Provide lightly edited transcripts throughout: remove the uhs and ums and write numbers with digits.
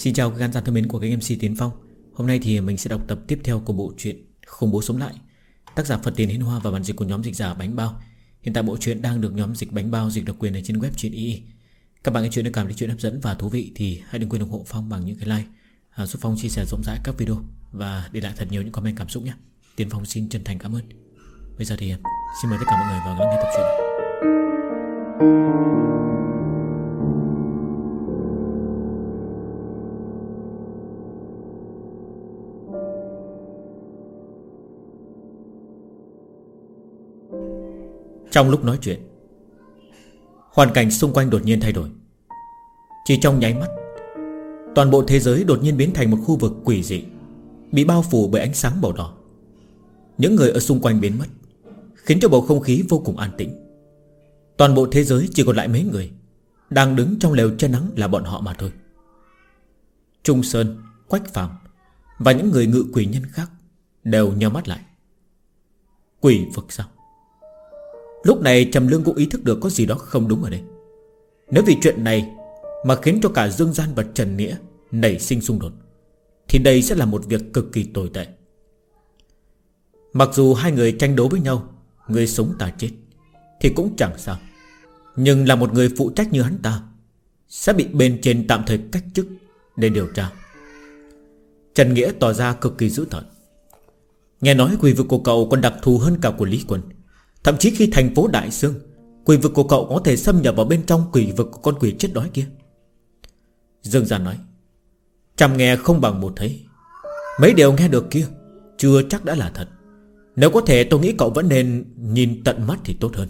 Xin chào các khán giả thân mến của kênh MC Tiến Phong. Hôm nay thì mình sẽ đọc tập tiếp theo của bộ truyện Khủng Bố Sống Lại, tác giả Phật Tiền Hiến Hoa và bản dịch của nhóm dịch giả Bánh Bao. Hiện tại bộ truyện đang được nhóm dịch Bánh Bao dịch độc quyền ở trên web truyện.ii. Các bạn nghe chuyện được cảm thấy chuyện hấp dẫn và thú vị thì hãy đừng quên ủng hộ Phong bằng những cái like, giúp Phong chia sẻ rộng rãi các video và để lại thật nhiều những comment cảm xúc nhé. Tiến Phong xin chân thành cảm ơn. Bây giờ thì xin mời tất cả mọi người vào lắng nghe tập truyện. Trong lúc nói chuyện, hoàn cảnh xung quanh đột nhiên thay đổi. Chỉ trong nháy mắt, toàn bộ thế giới đột nhiên biến thành một khu vực quỷ dị, bị bao phủ bởi ánh sáng màu đỏ. Những người ở xung quanh biến mất, khiến cho bầu không khí vô cùng an tĩnh. Toàn bộ thế giới chỉ còn lại mấy người đang đứng trong lều che nắng là bọn họ mà thôi. Trung Sơn, Quách Phàm và những người ngự quỷ nhân khác đều nhắm mắt lại. Quỷ vực sao? Lúc này Trầm Lương cũng ý thức được có gì đó không đúng ở đây. Nếu vì chuyện này mà khiến cho cả Dương Gian và Trần Nghĩa nảy sinh xung đột, thì đây sẽ là một việc cực kỳ tồi tệ. Mặc dù hai người tranh đấu với nhau, người sống ta chết, thì cũng chẳng sao. Nhưng là một người phụ trách như hắn ta sẽ bị bên trên tạm thời cách chức để điều tra. Trần Nghĩa tỏ ra cực kỳ dữ tợn. Nghe nói quỷ vực của cậu còn đặc thù hơn cả của Lý Quân. Thậm chí khi thành phố Đại Sương, quỷ vực của cậu có thể xâm nhập vào bên trong quỷ vực của con quỷ chết đói kia. Dương Gian nói, trăm nghe không bằng một thấy. Mấy điều nghe được kia chưa chắc đã là thật. Nếu có thể tôi nghĩ cậu vẫn nên nhìn tận mắt thì tốt hơn.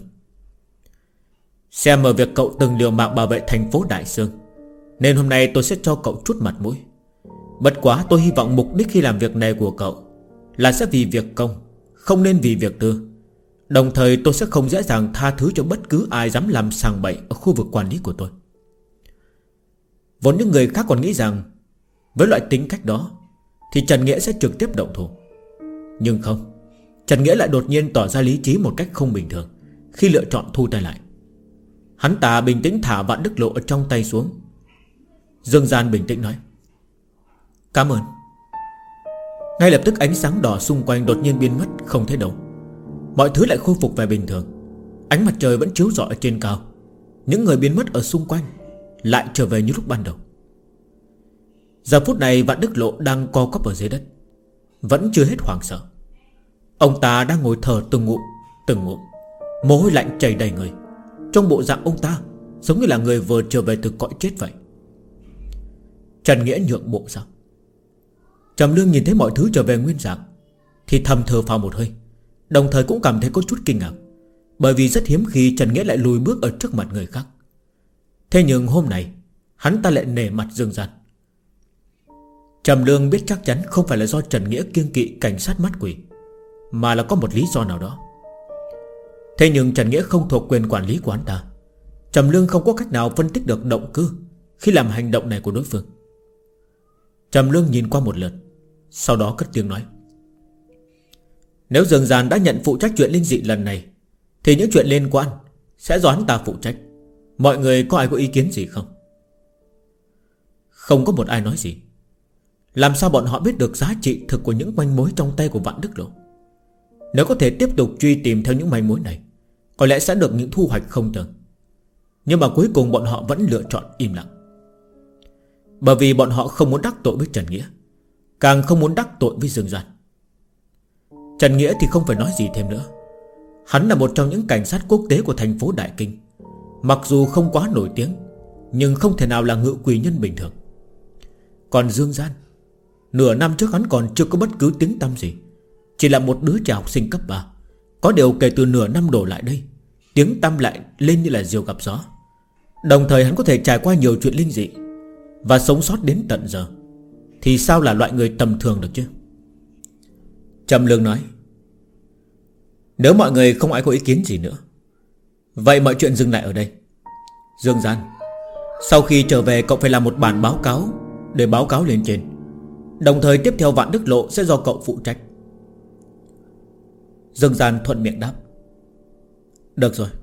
Xem ở việc cậu từng liều mạng bảo vệ thành phố Đại Sương, nên hôm nay tôi sẽ cho cậu chút mặt mũi. Bất quá tôi hy vọng mục đích khi làm việc này của cậu là sẽ vì việc công, không nên vì việc tư. Đồng thời tôi sẽ không dễ dàng tha thứ cho bất cứ ai dám làm sàng bậy ở khu vực quản lý của tôi. Vốn những người khác còn nghĩ rằng với loại tính cách đó thì Trần Nghĩa sẽ trực tiếp động thủ. Nhưng không, Trần Nghĩa lại đột nhiên tỏ ra lý trí một cách không bình thường khi lựa chọn thu tay lại. Hắn ta bình tĩnh thả Vạn Đức Lộ ở trong tay xuống. Dương Gian bình tĩnh nói, cảm ơn. Ngay lập tức ánh sáng đỏ xung quanh đột nhiên biến mất không thấy đâu. Mọi thứ lại khôi phục về bình thường. Ánh mặt trời vẫn chiếu rọi ở trên cao. Những người biến mất ở xung quanh lại trở về như lúc ban đầu. Giờ phút này Vạn Đức Lộ đang co quắp ở dưới đất, vẫn chưa hết hoảng sợ. Ông ta đang ngồi thở từng ngụm, mồ hôi lạnh chảy đầy người. Trong bộ dạng ông ta giống như là người vừa trở về từ cõi chết vậy. Trần Nghĩa nhượng bộ sao? Trầm Lương nhìn thấy mọi thứ trở về nguyên dạng thì thầm thở phào một hơi, đồng thời cũng cảm thấy có chút kinh ngạc. Bởi vì rất hiếm khi Trần Nghĩa lại lùi bước ở trước mặt người khác. Thế nhưng hôm nay hắn ta lại nể mặt Dương Gian. Trầm Lương biết chắc chắn không phải là do Trần Nghĩa kiêng kỵ cảnh sát mắt quỷ, mà là có một lý do nào đó. Thế nhưng Trần Nghĩa không thuộc quyền quản lý của hắn ta. Trầm Lương không có cách nào phân tích được động cơ khi làm hành động này của đối phương. Trầm Lương nhìn qua một lượt, sau đó cất tiếng nói, nếu Dương Gian đã nhận phụ trách chuyện linh dị lần này, thì những chuyện liên quan sẽ do hắn ta phụ trách. Mọi người có ai có ý kiến gì không? Không có một ai nói gì. Làm sao bọn họ biết được giá trị thực của những manh mối trong tay của Vạn Đức Lộ? Nếu có thể tiếp tục truy tìm theo những manh mối này, có lẽ sẽ được những thu hoạch không tưởng. Nhưng mà cuối cùng bọn họ vẫn lựa chọn im lặng. Bởi vì bọn họ không muốn đắc tội với Trần Nghĩa, càng không muốn đắc tội với Dương Gian. Trần Nghĩa thì không phải nói gì thêm nữa. Hắn là một trong những cảnh sát quốc tế của thành phố Đại Kinh. Mặc dù không quá nổi tiếng, nhưng không thể nào là ngự quỷ nhân bình thường. Còn Dương Gian, nửa năm trước hắn còn chưa có bất cứ tiếng tăm gì, chỉ là một đứa trẻ học sinh cấp 3. Có điều kể từ nửa năm đổ lại đây, tiếng tăm lại lên như là diều gặp gió. Đồng thời hắn có thể trải qua nhiều chuyện linh dị và sống sót đến tận giờ, thì sao là loại người tầm thường được chứ? Trầm Lương nói, nếu mọi người không ai có ý kiến gì nữa, vậy mọi chuyện dừng lại ở đây. Dương Gian, sau khi trở về cậu phải làm một bản báo cáo để báo cáo lên trên. Đồng thời tiếp theo Vạn Đức Lộ sẽ do cậu phụ trách. Dương Gian thuận miệng đáp, được rồi.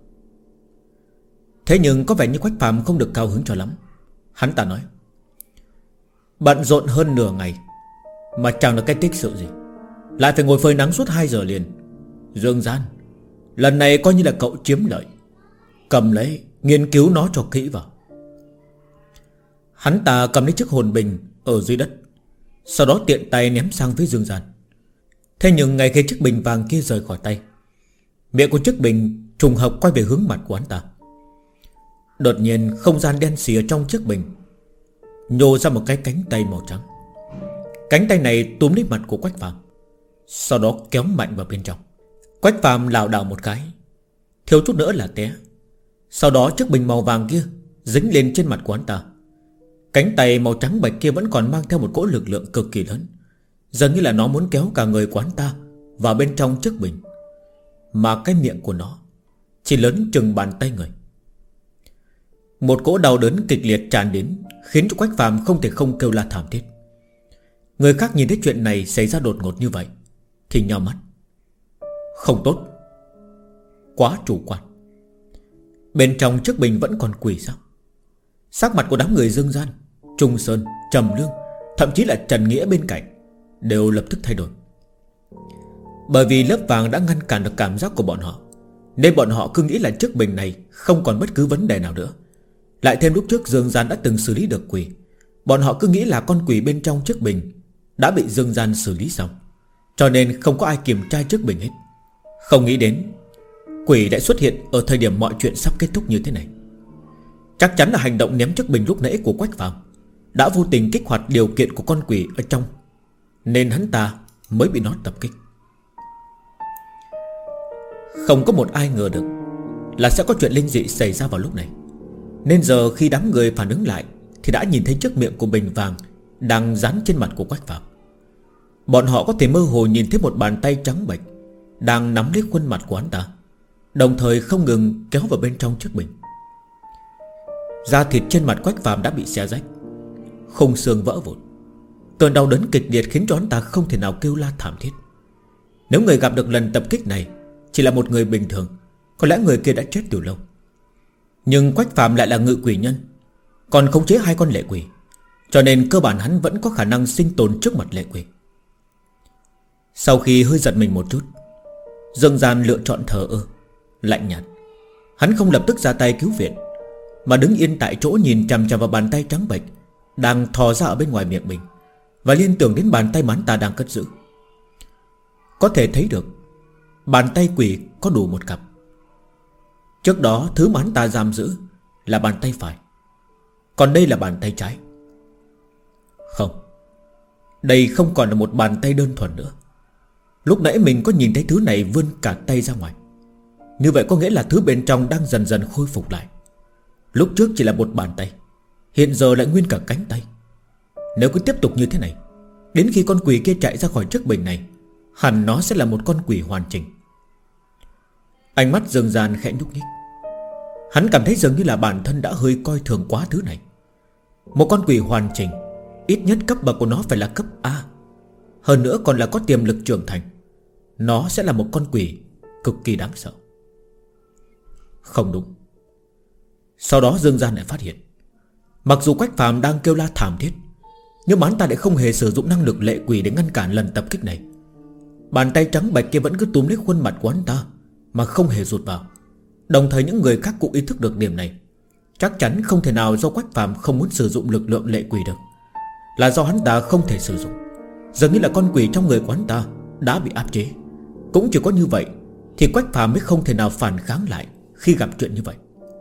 Thế nhưng có vẻ như Quách Phàm không được cao hứng cho lắm. Hắn ta nói, Bận rộn hơn nửa ngày mà chẳng là cái tích sự gì, lại phải ngồi phơi nắng suốt 2 giờ liền. Dương Gian, lần này coi như là cậu chiếm lợi. Cầm lấy, nghiên cứu nó cho kỹ vào. Hắn ta cầm lấy chiếc hồn bình ở dưới đất, sau đó tiện tay ném sang phía Dương Gian. Thế nhưng ngay khi chiếc bình vàng kia rời khỏi tay, miệng của chiếc bình trùng hợp quay về hướng mặt của hắn ta. Đột nhiên không gian đen xì ở trong chiếc bình nhô ra một cái cánh tay màu trắng. Cánh tay này túm lấy mặt của Quách Phàm, sau đó kéo mạnh vào bên trong. Quách Phàm lảo đảo một cái, thiếu chút nữa là té. Sau đó chiếc bình màu vàng kia dính lên trên mặt của hắn ta. Cánh tay màu trắng bạch kia vẫn còn mang theo một cỗ lực lượng cực kỳ lớn, dường như là nó muốn kéo cả người của hắn ta vào bên trong chiếc bình. Mà cái miệng của nó chỉ lớn chừng bàn tay người. Một cỗ đau đớn kịch liệt tràn đến, khiến cho Quách Phàm không thể không kêu la thảm thiết. Người khác nhìn thấy chuyện này xảy ra đột ngột như vậy thì nhào mắt. Không tốt, quá chủ quan. Bên trong chiếc bình vẫn còn quỷ sao? Sắc mặt của đám người Dương Gian, Trung Sơn, Trầm Lương, thậm chí là Trần Nghĩa bên cạnh đều lập tức thay đổi. Bởi vì lớp vàng đã ngăn cản được cảm giác của bọn họ, nên bọn họ cứ nghĩ là chiếc bình này không còn bất cứ vấn đề nào nữa. Lại thêm lúc trước Dương Gian đã từng xử lý được quỷ, bọn họ cứ nghĩ là con quỷ bên trong chiếc bình đã bị Dương Gian xử lý xong, cho nên không có ai kiểm tra chiếc bình hết. Không nghĩ đến quỷ lại xuất hiện ở thời điểm mọi chuyện sắp kết thúc như thế này. Chắc chắn là hành động ném chiếc bình lúc nãy của Quách Phàm đã vô tình kích hoạt điều kiện của con quỷ ở trong, nên hắn ta mới bị nó tập kích. Không có một ai ngờ được là sẽ có chuyện linh dị xảy ra vào lúc này, nên giờ khi đám người phản ứng lại thì đã nhìn thấy chiếc miệng của bình vàng đang dán trên mặt của Quách Phàm. Bọn họ có thể mơ hồ nhìn thấy một bàn tay trắng bệch đang nắm lấy khuôn mặt của hắn ta, đồng thời không ngừng kéo vào bên trong chiếc bình. Da thịt trên mặt Quách Phàm đã bị xé rách, khung xương vỡ vụn. Cơn đau đớn kịch liệt khiến cho hắn ta không thể nào kêu la thảm thiết. Nếu người gặp được lần tập kích này chỉ là một người bình thường, có lẽ người kia đã chết từ lâu. Nhưng Quách Phàm lại là ngự quỷ nhân, còn khống chế 2 con lệ quỷ, cho nên cơ bản hắn vẫn có khả năng sinh tồn trước mặt lệ quỷ. Sau khi hơi giật mình một chút, Dương Gian lựa chọn thờ ơ, lạnh nhạt. Hắn không lập tức ra tay cứu viện, mà đứng yên tại chỗ nhìn chằm chằm vào bàn tay trắng bệch đang thò ra ở bên ngoài miệng mình, và liên tưởng đến bàn tay mà hắn ta đang cất giữ. Có thể thấy được bàn tay quỷ có đủ một cặp. Trước đó thứ mà hắn ta giam giữ là bàn tay phải, còn đây là bàn tay trái. Không, đây không còn là một bàn tay đơn thuần nữa. Lúc nãy mình có nhìn thấy thứ này vươn cả tay ra ngoài, như vậy có nghĩa là thứ bên trong đang dần dần khôi phục lại. Lúc trước chỉ là một bàn tay, hiện giờ lại nguyên cả cánh tay. Nếu cứ tiếp tục như thế này, đến khi con quỷ kia chạy ra khỏi chiếc bình này, hẳn nó sẽ là một con quỷ hoàn chỉnh. Ánh mắt Dương Gian khẽ nhúc nhích. Hắn cảm thấy dường như là bản thân đã hơi coi thường quá thứ này. Một con quỷ hoàn chỉnh, ít nhất cấp bậc của nó phải là cấp A, hơn nữa còn là có tiềm lực trưởng thành. Nó sẽ là một con quỷ cực kỳ đáng sợ. Không đúng. Sau đó Dương Gian lại phát hiện, mặc dù Quách Phàm đang kêu la thảm thiết, nhưng mà hắn ta lại không hề sử dụng năng lực lệ quỷ để ngăn cản lần tập kích này. Bàn tay trắng bạch kia vẫn cứ túm lấy khuôn mặt của hắn ta mà không hề rụt vào. Đồng thời những người khác cũng ý thức được điểm này. Chắc chắn không thể nào do Quách Phàm không muốn sử dụng lực lượng lệ quỷ được, là do hắn ta không thể sử dụng. Dường như là con quỷ trong người của hắn ta đã bị áp chế. Cũng chỉ có như vậy thì Quách Phàm mới không thể nào phản kháng lại khi gặp chuyện như vậy.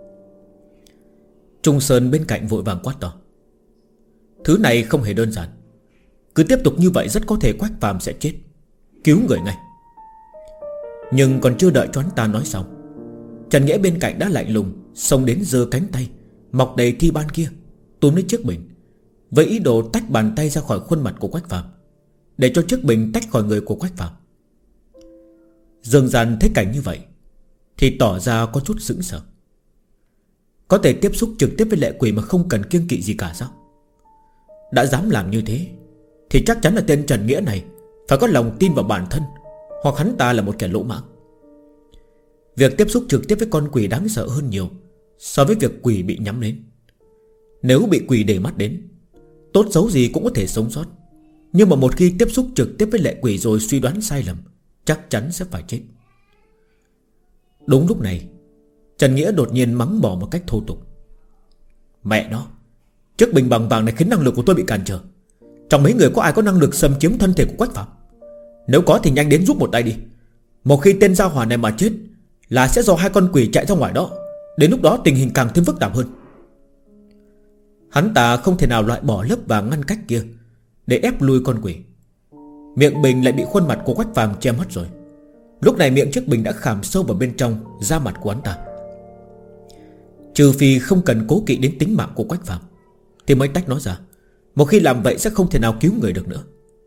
Trung Sơn bên cạnh vội vàng quát to: thứ này không hề đơn giản, cứ tiếp tục như vậy rất có thể Quách Phàm sẽ chết. Cứu người ngay. Nhưng còn chưa đợi cho hắn ta nói xong, Trần Nghĩa bên cạnh đã lạnh lùng xông đến giơ cánh tay mọc đầy thi ban kia, túm lấy chiếc bình, với ý đồ tách bàn tay ra khỏi khuôn mặt của Quách Phàm, để cho chiếc bình tách khỏi người của Quách Phàm. Dương Gian thấy cảnh như vậy thì tỏ ra có chút sững sờ. Có thể tiếp xúc trực tiếp với lệ quỷ mà không cần kiêng kỵ gì cả sao? Đã dám làm như thế thì chắc chắn là tên Trần Nghĩa này phải có lòng tin vào bản thân, hoặc hắn ta là một kẻ lỗ mãng. Việc tiếp xúc trực tiếp với con quỷ đáng sợ hơn nhiều so với việc quỷ bị nhắm đến. Nếu bị quỷ để mắt đến, tốt xấu gì cũng có thể sống sót. Nhưng mà một khi tiếp xúc trực tiếp với lệ quỷ rồi suy đoán sai lầm, chắc chắn sẽ phải chết. Đúng lúc này, Trần Nghĩa đột nhiên mắng bỏ một cách thô tục: Mẹ nó, chiếc bình bằng vàng này khiến năng lực của tôi bị cản trở. Trong mấy người có ai có năng lực xâm chiếm thân thể của Quách Phạm? Nếu có thì nhanh đến giúp một tay đi. Một khi tên gia hỏa này mà chết là sẽ do hai con quỷ chạy ra ngoài đó. Đến lúc đó tình hình càng thêm phức tạp hơn. Hắn ta không thể nào loại bỏ lớp vàng ngăn cách kia để ép lui con quỷ. Miệng bình lại bị khuôn mặt của Quách Phạm che mất rồi. Lúc này miệng chiếc bình đã khảm sâu vào bên trong da mặt của hắn ta. Trừ phi không cần cố kỵ đến tính mạng của Quách Phạm thì mới tách nó ra. Một khi làm vậy sẽ không thể nào cứu người được nữa.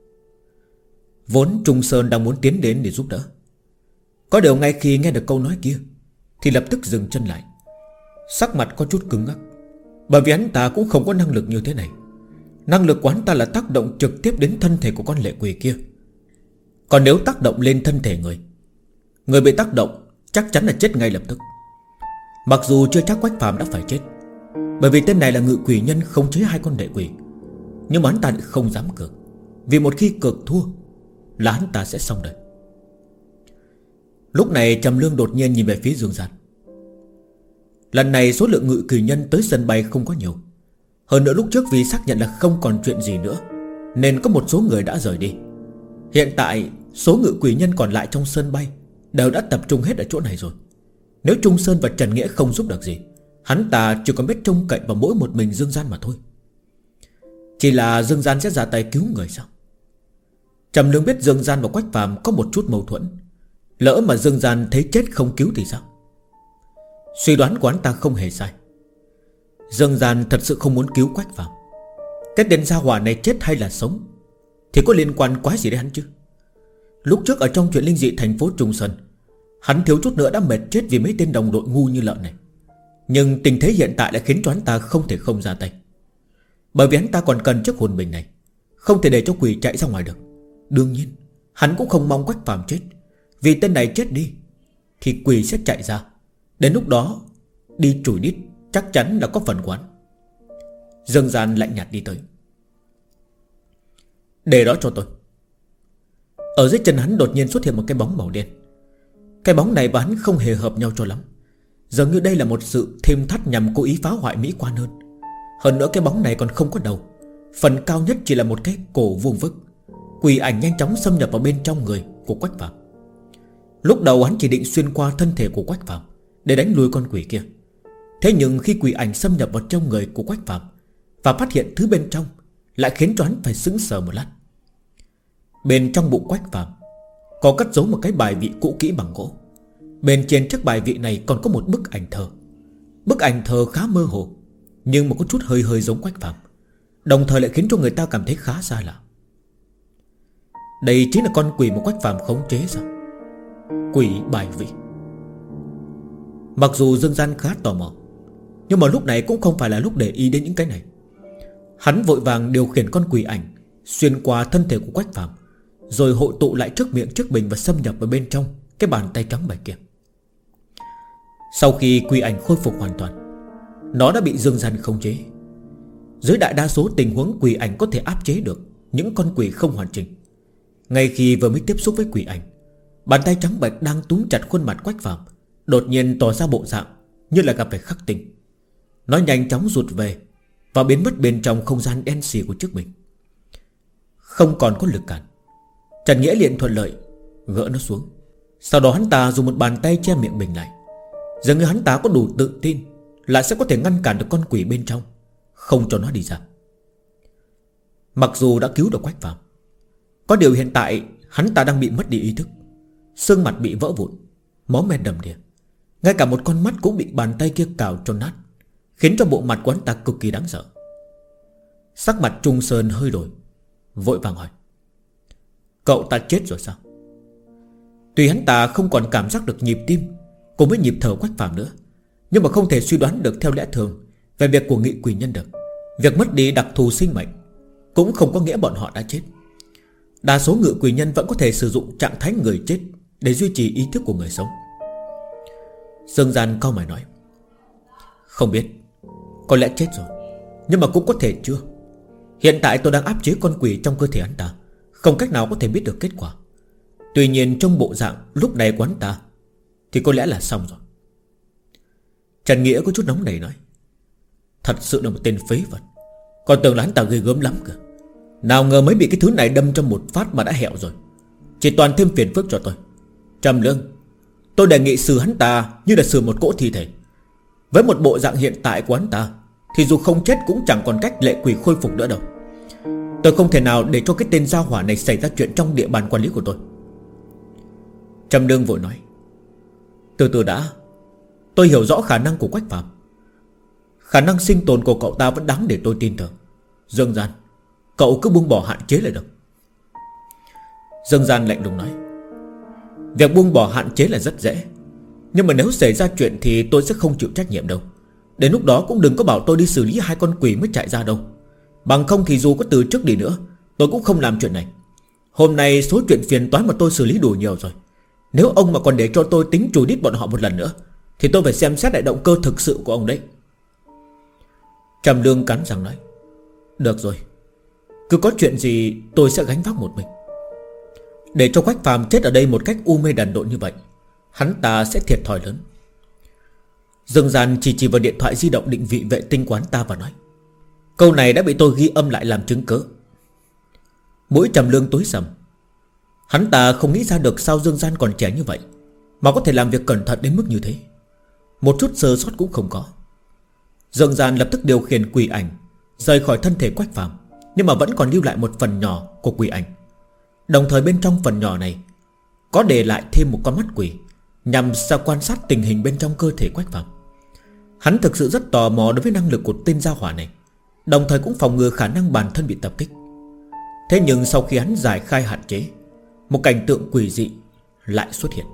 Vốn Trung Sơn đang muốn tiến đến để giúp đỡ. Có điều ngay khi nghe được câu nói kia thì lập tức dừng chân lại, sắc mặt có chút cứng ngắc. Bởi vì hắn ta cũng không có năng lực như thế này. Năng lực của hắn ta là tác động trực tiếp đến thân thể của con lệ quỷ kia. Còn nếu tác động lên thân thể người bị tác động chắc chắn là chết ngay lập tức. Mặc dù chưa chắc Quách Phạm đã phải chết, bởi vì tên này là ngự quỷ nhân khống chế hai con lệ quỷ. Nhưng mà hắn ta không dám cược, vì một khi cược thua là hắn ta sẽ xong đời. Lúc này Trầm Lương đột nhiên nhìn về phía Dương Gian. Lần này số lượng ngự quỷ nhân tới sân bay không có nhiều. Hơn nữa lúc trước vì xác nhận là không còn chuyện gì nữa nên có một số người đã rời đi. Hiện tại số ngự quỷ nhân còn lại trong sân bay đều đã tập trung hết ở chỗ này rồi. Nếu Trung Sơn và Trần Nghĩa không giúp được gì, hắn ta chỉ còn biết trông cậy vào mỗi một mình Dương Gian mà thôi. Chỉ là Dương Gian sẽ ra tay cứu người sao? Trầm Lương biết Dương Gian và Quách Phạm có một chút mâu thuẫn. Lỡ mà Dương Gian thấy chết không cứu thì sao? Suy đoán của hắn ta không hề sai. Dương Gian thật sự không muốn cứu Quách Phạm. Cái tên gia hỏa này chết hay là sống thì có liên quan quá gì đến hắn chứ? Lúc trước ở trong chuyện linh dị thành phố Trung Sơn, hắn thiếu chút nữa đã mệt chết vì mấy tên đồng đội ngu như lợn này. Nhưng tình thế hiện tại lại khiến cho hắn ta không thể không ra tay. Bởi vì hắn ta còn cần chiếc hồn bình này, không thể để cho quỷ chạy ra ngoài được. Đương nhiên hắn cũng không mong Quách Phạm chết, vì tên này chết đi thì quỷ sẽ chạy ra. Đến lúc đó đi chùi đít chắc chắn là có phần quán. Dương Gian lạnh nhạt đi tới. Để đó cho tôi. Ở dưới chân hắn đột nhiên xuất hiện một cái bóng màu đen. Cái bóng này và hắn không hề hợp nhau cho lắm. Dường như đây là một sự thêm thắt nhằm cố ý phá hoại mỹ quan hơn. Hơn nữa cái bóng này còn không có đầu, phần cao nhất chỉ là một cái cổ vuông vức. Quỷ ảnh nhanh chóng xâm nhập vào bên trong người của Quách Phạm. Lúc đầu hắn chỉ định xuyên qua thân thể của Quách Phạm để đánh lùi con quỷ kia. Thế nhưng khi quỷ ảnh xâm nhập vào trong người của Quách Phạm và phát hiện thứ bên trong, lại khiến cho hắn phải sững sờ một lát. Bên trong bụng Quách Phạm có cất giấu một cái bài vị cũ kỹ bằng gỗ. Bên trên chiếc bài vị này còn có một bức ảnh thờ. Bức ảnh thờ khá mơ hồ, nhưng mà có chút hơi hơi giống Quách Phạm, đồng thời lại khiến cho người ta cảm thấy khá xa lạ. Đây chính là con quỷ mà Quách Phạm khống chế sao? Quỷ bài vị. Mặc dù Dương Gian khá tò mò, nhưng mà lúc này cũng không phải là lúc để ý đến những cái này. Hắn vội vàng điều khiển con quỷ ảnh xuyên qua thân thể của Quách Phạm, rồi hội tụ lại trước miệng chiếc bình và xâm nhập vào bên trong cái bàn tay trắng bạch kia. Sau khi quỷ ảnh khôi phục hoàn toàn, nó đã bị Dương Gian khống chế. Dưới đại đa số tình huống quỷ ảnh có thể áp chế được những con quỷ không hoàn chỉnh. Ngay khi vừa mới tiếp xúc với quỷ ảnh, bàn tay trắng bạch đang túm chặt khuôn mặt Quách Phạm đột nhiên tỏ ra bộ dạng như là gặp phải khắc tinh. Nó nhanh chóng rụt về và biến mất bên trong không gian đen xì của chiếc bình. Không còn có lực cản, Trần Nghĩa liền thuận lợi gỡ nó xuống. Sau đó hắn ta dùng một bàn tay che miệng bình lại. Dường như hắn ta có đủ tự tin là sẽ có thể ngăn cản được con quỷ bên trong, không cho nó đi ra. Mặc dù đã cứu được Quách Phạm, có điều hiện tại hắn ta đang bị mất đi ý thức. Xương mặt bị vỡ vụn, máu me đầm đìa. Ngay cả một con mắt cũng bị bàn tay kia cào cho nát, khiến cho bộ mặt của hắn ta cực kỳ đáng sợ. Sắc mặt Trung Sơn hơi đổi, vội vàng hỏi: Cậu ta chết rồi sao? Tuy hắn ta không còn cảm giác được nhịp tim cùng với nhịp thở Quách Phạm nữa, nhưng mà không thể suy đoán được theo lẽ thường về việc của nghị quỷ nhân được. Việc mất đi đặc thù sinh mệnh cũng không có nghĩa bọn họ đã chết. Đa số ngự quỷ nhân vẫn có thể sử dụng trạng thái người chết để duy trì ý thức của người sống. Dương Gian cau mày nói: Không biết, có lẽ chết rồi, nhưng mà cũng có thể chưa. Hiện tại tôi đang áp chế con quỷ trong cơ thể hắn ta, không cách nào có thể biết được kết quả. Tuy nhiên trong bộ dạng lúc này của hắn ta thì có lẽ là xong rồi. Trần Nghĩa có chút nóng nảy nói: thật sự là một tên phế vật. Còn tưởng là hắn ta ghê gớm lắm cơ. Nào ngờ mới bị cái thứ này đâm trong một phát mà đã hẹo rồi. Chỉ toàn thêm phiền phức cho tôi. Trầm Lương, tôi đề nghị xử hắn ta như là xử một cỗ thi thể. Với một bộ dạng hiện tại của hắn ta thì dù không chết cũng chẳng còn cách lệ quỷ khôi phục nữa đâu. Tôi không thể nào để cho cái tên gia hỏa này xảy ra chuyện trong địa bàn quản lý của tôi. Trầm Lương vội nói: từ từ đã. Tôi hiểu rõ khả năng của Quách Phàm. Khả năng sinh tồn của cậu ta vẫn đáng để tôi tin tưởng. Dương Gian, cậu cứ buông bỏ hạn chế là được. Dương Gian lạnh lùng nói: việc buông bỏ hạn chế là rất dễ, nhưng mà nếu xảy ra chuyện thì tôi sẽ không chịu trách nhiệm đâu. Đến lúc đó cũng đừng có bảo tôi đi xử lý hai con quỷ mới chạy ra đâu. Bằng không thì dù có từ trước đi nữa tôi cũng không làm chuyện này. Hôm nay số chuyện phiền toái mà tôi xử lý đủ nhiều rồi. Nếu ông mà còn để cho tôi tính trù đít bọn họ một lần nữa thì tôi phải xem xét lại động cơ thực sự của ông đấy. Trầm Lương cắn răng nói: được rồi, cứ có chuyện gì tôi sẽ gánh vác một mình. Để cho Quách Phàm chết ở đây một cách u mê đần độn như vậy, hắn ta sẽ thiệt thòi lớn. Dương Gian chỉ vào điện thoại di động định vị vệ tinh quán ta và nói: câu này đã bị tôi ghi âm lại làm chứng cớ. Mũi Trầm Lương tối sầm. Hắn ta không nghĩ ra được sao Dương Gian còn trẻ như vậy mà có thể làm việc cẩn thận đến mức như thế. Một chút sơ sót cũng không có. Dương Gian lập tức điều khiển quỷ ảnh rời khỏi thân thể Quách Phàm, nhưng mà vẫn còn lưu lại một phần nhỏ của quỷ ảnh. Đồng thời bên trong phần nhỏ này có để lại thêm một con mắt quỷ, nhằm sao quan sát tình hình bên trong cơ thể Quách Phàm. Hắn thực sự rất tò mò đối với năng lực của tên gia hỏa này, đồng thời cũng phòng ngừa khả năng bản thân bị tập kích. Thế nhưng sau khi hắn giải khai hạn chế, một cảnh tượng quỷ dị lại xuất hiện.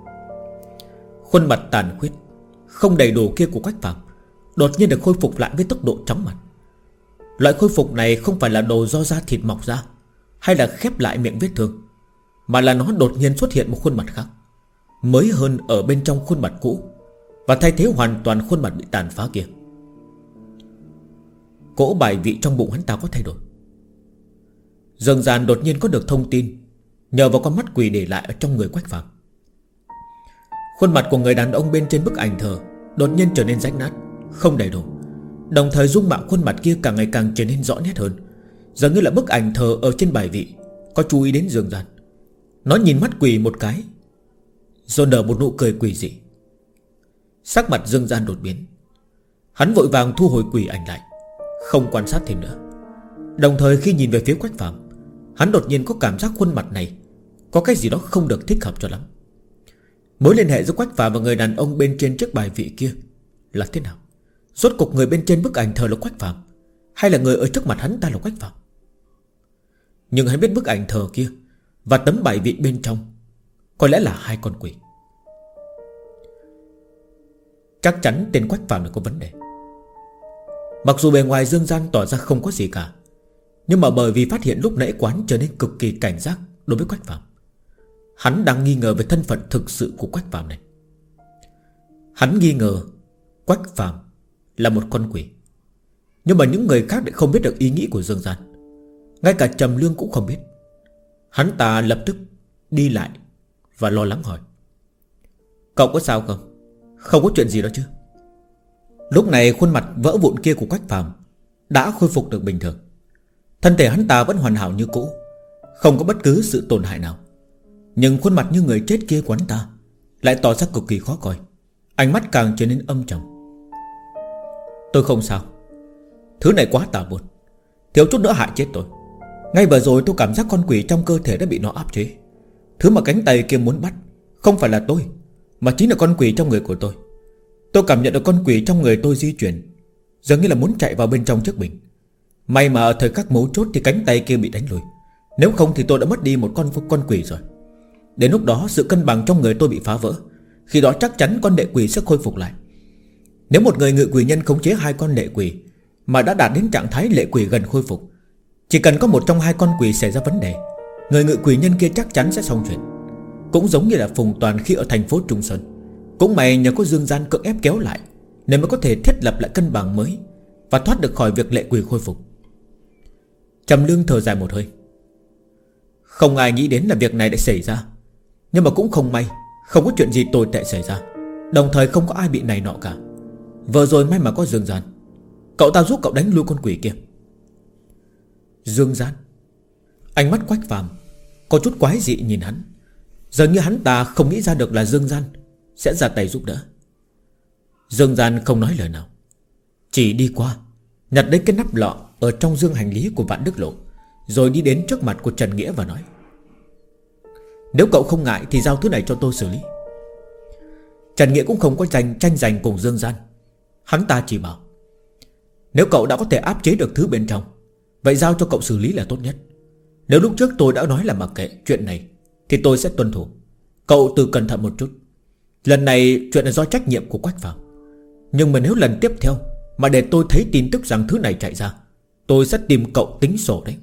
Khuôn mặt tàn khuyết không đầy đủ kia của Quách Phàm đột nhiên được khôi phục lại với tốc độ chóng mặt. Loại khôi phục này không phải là đồ do da thịt mọc ra hay là khép lại miệng vết thương, mà là nó đột nhiên xuất hiện một khuôn mặt khác, mới hơn ở bên trong khuôn mặt cũ, và thay thế hoàn toàn khuôn mặt bị tàn phá kia. Cỗ bài vị trong bụng hắn ta có thay đổi. Dương Gian đột nhiên có được thông tin nhờ vào con mắt quỷ để lại ở trong người Quách Phàm. Khuôn mặt của người đàn ông bên trên bức ảnh thờ đột nhiên trở nên rách nát, không đầy đủ. Đồng thời dung mạo khuôn mặt kia càng ngày càng trở nên rõ nét hơn, dường như là bức ảnh thờ ở trên bài vị có chú ý đến Dương Gian. Nó nhìn mắt quỷ một cái rồi nở một nụ cười quỷ dị. Sắc mặt Dương Gian đột biến. Hắn vội vàng thu hồi quỷ ảnh lại, không quan sát thêm nữa. Đồng thời khi nhìn về phía Quách Phàm, hắn đột nhiên có cảm giác khuôn mặt này có cái gì đó không được thích hợp cho lắm. Mối liên hệ giữa Quách Phàm và người đàn ông bên trên chiếc bài vị kia là thế nào? Rốt cuộc người bên trên bức ảnh thờ là Quách Phàm, hay là người ở trước mặt hắn ta là Quách Phàm? Nhưng hắn biết bức ảnh thờ kia và tấm bài vị bên trong có lẽ là hai con quỷ. Chắc chắn tên Quách Phàm này có vấn đề. Mặc dù bề ngoài Dương Gian tỏ ra không có gì cả, nhưng mà bởi vì phát hiện lúc nãy quán trở nên cực kỳ cảnh giác đối với Quách Phàm, hắn đang nghi ngờ về thân phận thực sự của Quách Phàm này. Hắn nghi ngờ Quách Phàm là một con quỷ, nhưng mà những người khác lại không biết được ý nghĩ của Dương Gian. Ngay cả Trầm Lương cũng không biết. Hắn ta lập tức đi lại và lo lắng hỏi: cậu có sao không? Không có chuyện gì đó chứ? Lúc này khuôn mặt vỡ vụn kia của Quách Phàm đã khôi phục được bình thường. Thân thể hắn ta vẫn hoàn hảo như cũ, không có bất cứ sự tổn hại nào. Nhưng khuôn mặt như người chết kia của hắn ta lại tỏ ra cực kỳ khó coi, ánh mắt càng trở nên âm trầm. Tôi không sao. Thứ này quá tà môn, thiếu chút nữa hại chết tôi. Ngay vừa rồi tôi cảm giác con quỷ trong cơ thể đã bị nó áp chế. Thứ mà cánh tay kia muốn bắt không phải là tôi, mà chính là con quỷ trong người của tôi. Tôi cảm nhận được con quỷ trong người tôi di chuyển, dường như là muốn chạy vào bên trong trước mình. May mà ở thời khắc mấu chốt thì cánh tay kia bị đánh lùi, nếu không thì tôi đã mất đi một con quỷ rồi. Đến lúc đó sự cân bằng trong người tôi bị phá vỡ, khi đó chắc chắn con lệ quỷ sẽ khôi phục lại. Nếu một người ngự quỷ nhân khống chế hai con lệ quỷ mà đã đạt đến trạng thái lệ quỷ gần khôi phục, chỉ cần có một trong hai con quỷ xảy ra vấn đề, người ngự quỷ nhân kia chắc chắn sẽ xong chuyện. Cũng giống như là Phùng Toàn khi ở thành phố Trung Sơn. Cũng may nhờ có Dương Gian cưỡng ép kéo lại nên mới có thể thiết lập lại cân bằng mới và thoát được khỏi việc lệ quỷ khôi phục. Trầm Lương thở dài một hơi. Không ai nghĩ đến là việc này đã xảy ra, nhưng mà cũng không may, không có chuyện gì tồi tệ xảy ra, đồng thời không có ai bị này nọ cả. Vừa rồi may mà có Dương Gian, cậu ta giúp cậu đánh lui con quỷ kia. Dương Gian? Ánh mắt Quách Phàm có chút quái dị nhìn hắn. Dường như hắn ta không nghĩ ra được là Dương Gian sẽ ra tay giúp đỡ. Dương Gian không nói lời nào, chỉ đi qua nhặt lấy cái nắp lọ ở trong dương hành lý của Vạn Đức Lộ, rồi đi đến trước mặt của Trần Nghĩa và nói: Nếu cậu không ngại thì giao thứ này cho tôi xử lý. Trần Nghĩa cũng không có tranh giành cùng Dương Gian. Hắn ta chỉ bảo: Nếu cậu đã có thể áp chế được thứ bên trong, vậy giao cho cậu xử lý là tốt nhất. Nếu lúc trước tôi đã nói là mặc kệ chuyện này thì tôi sẽ tuân thủ. Cậu tự cẩn thận một chút. Lần này chuyện là do trách nhiệm của Quách Phàm, nhưng mà nếu lần tiếp theo mà để tôi thấy tin tức rằng thứ này chạy ra, tôi sẽ tìm cậu tính sổ đấy.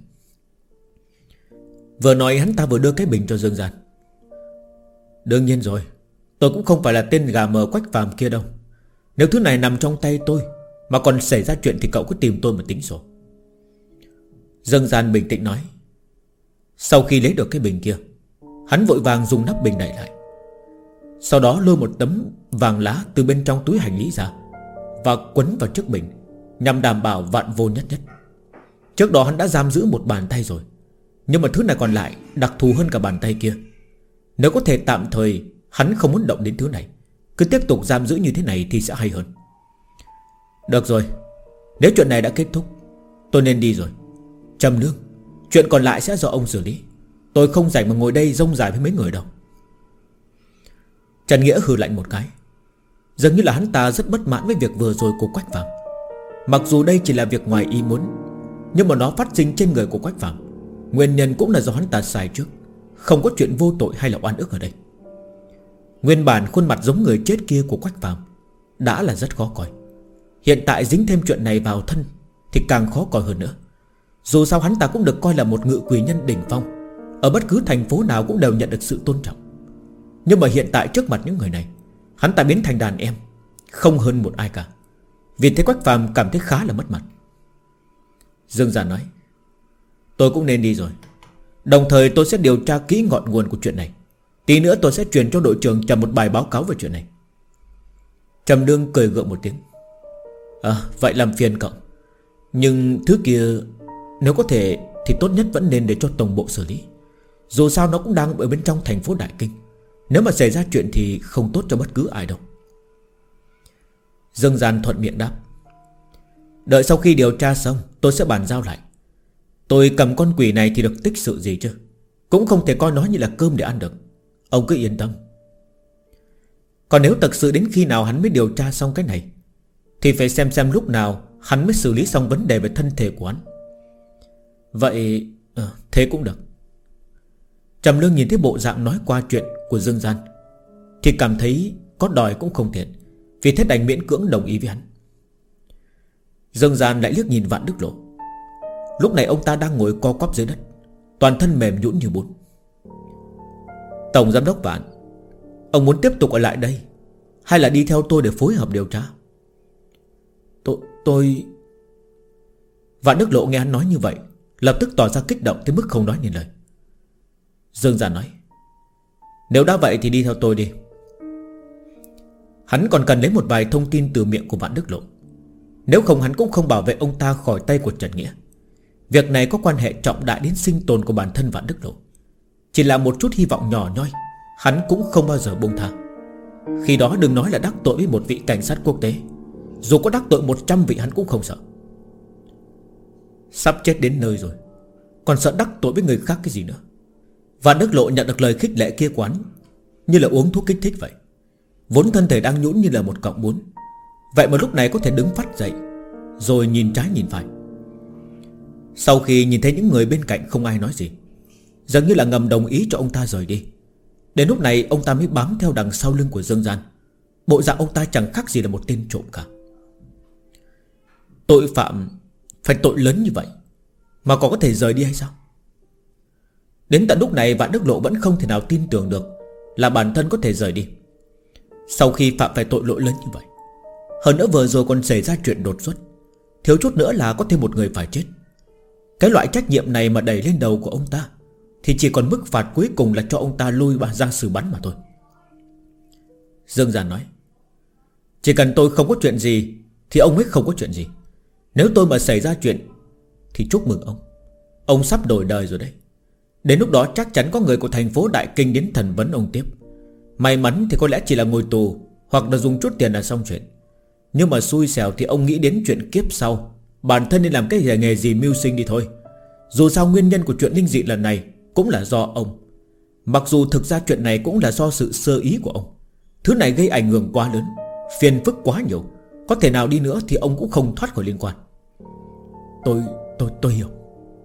Vừa nói hắn ta vừa đưa cái bình cho Dương Gian. Đương nhiên rồi, tôi cũng không phải là tên gà mờ Quách Phàm kia đâu. Nếu thứ này nằm trong tay tôi mà còn xảy ra chuyện thì cậu cứ tìm tôi mà tính sổ. Dương Gian bình tĩnh nói. Sau khi lấy được cái bình kia, hắn vội vàng dùng nắp bình đậy lại, sau đó lôi một tấm vàng lá từ bên trong túi hành lý ra và quấn vào chiếc bình, nhằm đảm bảo vạn vô nhất nhất. Trước đó hắn đã giam giữ một bàn tay rồi, nhưng mà thứ này còn lại đặc thù hơn cả bàn tay kia. Nếu có thể tạm thời hắn không muốn động đến thứ này, cứ tiếp tục giam giữ như thế này thì sẽ hay hơn. Được rồi, nếu chuyện này đã kết thúc, tôi nên đi rồi. Trầm Lương, chuyện còn lại sẽ do ông xử lý. Tôi không rảnh mà ngồi đây rông dài với mấy người đâu. Trần Nghĩa hừ lạnh một cái. Dường như là hắn ta rất bất mãn với việc vừa rồi của Quách Phàm. Mặc dù đây chỉ là việc ngoài ý muốn, nhưng mà nó phát sinh trên người của Quách Phàm, nguyên nhân cũng là do hắn ta sai trước. Không có chuyện vô tội hay là oan ức ở đây. Nguyên bản khuôn mặt giống người chết kia của Quách Phàm đã là rất khó coi, hiện tại dính thêm chuyện này vào thân thì càng khó coi hơn nữa. Dù sao hắn ta cũng được coi là một ngự quỷ nhân đỉnh phong, ở bất cứ thành phố nào cũng đều nhận được sự tôn trọng. Nhưng mà hiện tại trước mặt những người này, hắn ta biến thành đàn em, không hơn một ai cả. Vì thế Quách Phàm cảm thấy khá là mất mặt. Dương Giản nói: Tôi cũng nên đi rồi. Đồng thời tôi sẽ điều tra kỹ ngọn nguồn của chuyện này. Tí nữa tôi sẽ truyền cho đội trưởng Trầm một bài báo cáo về chuyện này. Trầm Lương cười gượng một tiếng. Vậy làm phiền cậu. Nhưng thứ kia nếu có thể thì tốt nhất vẫn nên để cho tổng bộ xử lý. Dù sao nó cũng đang ở bên trong thành phố Đại Kinh. Nếu mà xảy ra chuyện thì không tốt cho bất cứ ai đâu. Dương Gian thuận miệng đáp: Đợi sau khi điều tra xong tôi sẽ bàn giao lại. Tôi cầm con quỷ này thì được tích sự gì chứ, cũng không thể coi nó như là cơm để ăn được. Ông cứ yên tâm. Còn nếu thật sự đến khi nào hắn mới điều tra xong cái này thì phải xem lúc nào hắn mới xử lý xong vấn đề về thân thể của hắn. Vậy thế cũng được. Trầm Lương nhìn thấy bộ dạng nói qua chuyện của Dương Gian thì cảm thấy có đòi cũng không thiện, vì thế đành miễn cưỡng đồng ý với hắn. Dương Gian lại liếc nhìn Vạn Đức Lộ. Lúc này ông ta đang ngồi co quắp dưới đất, toàn thân mềm nhũn như bún. Tổng giám đốc Vạn, ông muốn tiếp tục ở lại đây hay là đi theo tôi để phối hợp điều tra? Tôi... Vạn Đức Lộ nghe hắn nói như vậy, lập tức tỏ ra kích động tới mức không nói nên lời. Dương Gian nói: Nếu đã vậy thì đi theo tôi đi. Hắn còn cần lấy một vài thông tin từ miệng của Vạn Đức Lộ. Nếu không hắn cũng không bảo vệ ông ta khỏi tay của Trần Nghĩa. Việc này có quan hệ trọng đại đến sinh tồn của bản thân Vạn Đức Lộ. Chỉ là một chút hy vọng nhỏ nhoi, hắn cũng không bao giờ buông tha. Khi đó đừng nói là đắc tội với một vị cảnh sát quốc tế, dù có đắc tội 100 vị hắn cũng không sợ. Sắp chết đến nơi rồi, còn sợ đắc tội với người khác cái gì nữa. Vạn Đức Lộ nhận được lời khích lệ kia của hắn như là uống thuốc kích thích vậy. Vốn thân thể đang nhũn như là một cọng bún, vậy mà lúc này có thể đứng phát dậy, rồi nhìn trái nhìn phải. Sau khi nhìn thấy những người bên cạnh không ai nói gì, dường như là ngầm đồng ý cho ông ta rời đi. Đến lúc này ông ta mới bám theo đằng sau lưng của Dương Gian. Bộ dạng ông ta chẳng khác gì là một tên trộm cả. Tội phạm phải tội lớn như vậy mà còn có thể rời đi hay sao? Đến tận lúc này Vạn Đức Lộ vẫn không thể nào tin tưởng được là bản thân có thể rời đi sau khi phạm phải tội lỗi lớn như vậy. Hơn nữa vừa rồi còn xảy ra chuyện đột xuất, thiếu chút nữa là có thêm một người phải chết. Cái loại trách nhiệm này mà đẩy lên đầu của ông ta thì chỉ còn mức phạt cuối cùng là cho ông ta lui ra xử bắn mà thôi. Dương Giàn nói: Chỉ cần tôi không có chuyện gì thì ông ấy không có chuyện gì. Nếu tôi mà xảy ra chuyện thì chúc mừng ông sắp đổi đời rồi đấy. Đến lúc đó chắc chắn có người của thành phố Đại Kinh đến thẩm vấn ông tiếp. May mắn thì có lẽ chỉ là ngồi tù, hoặc là dùng chút tiền là xong chuyện. Nhưng mà xui xẻo thì ông nghĩ đến chuyện kiếp sau, bản thân nên làm cái nghề gì mưu sinh đi thôi. Dù sao nguyên nhân của chuyện linh dị lần này cũng là do ông. Mặc dù thực ra chuyện này cũng là do sự sơ ý của ông. Thứ này gây ảnh hưởng quá lớn, phiền phức quá nhiều. Có thể nào đi nữa thì ông cũng không thoát khỏi liên quan. Tôi hiểu.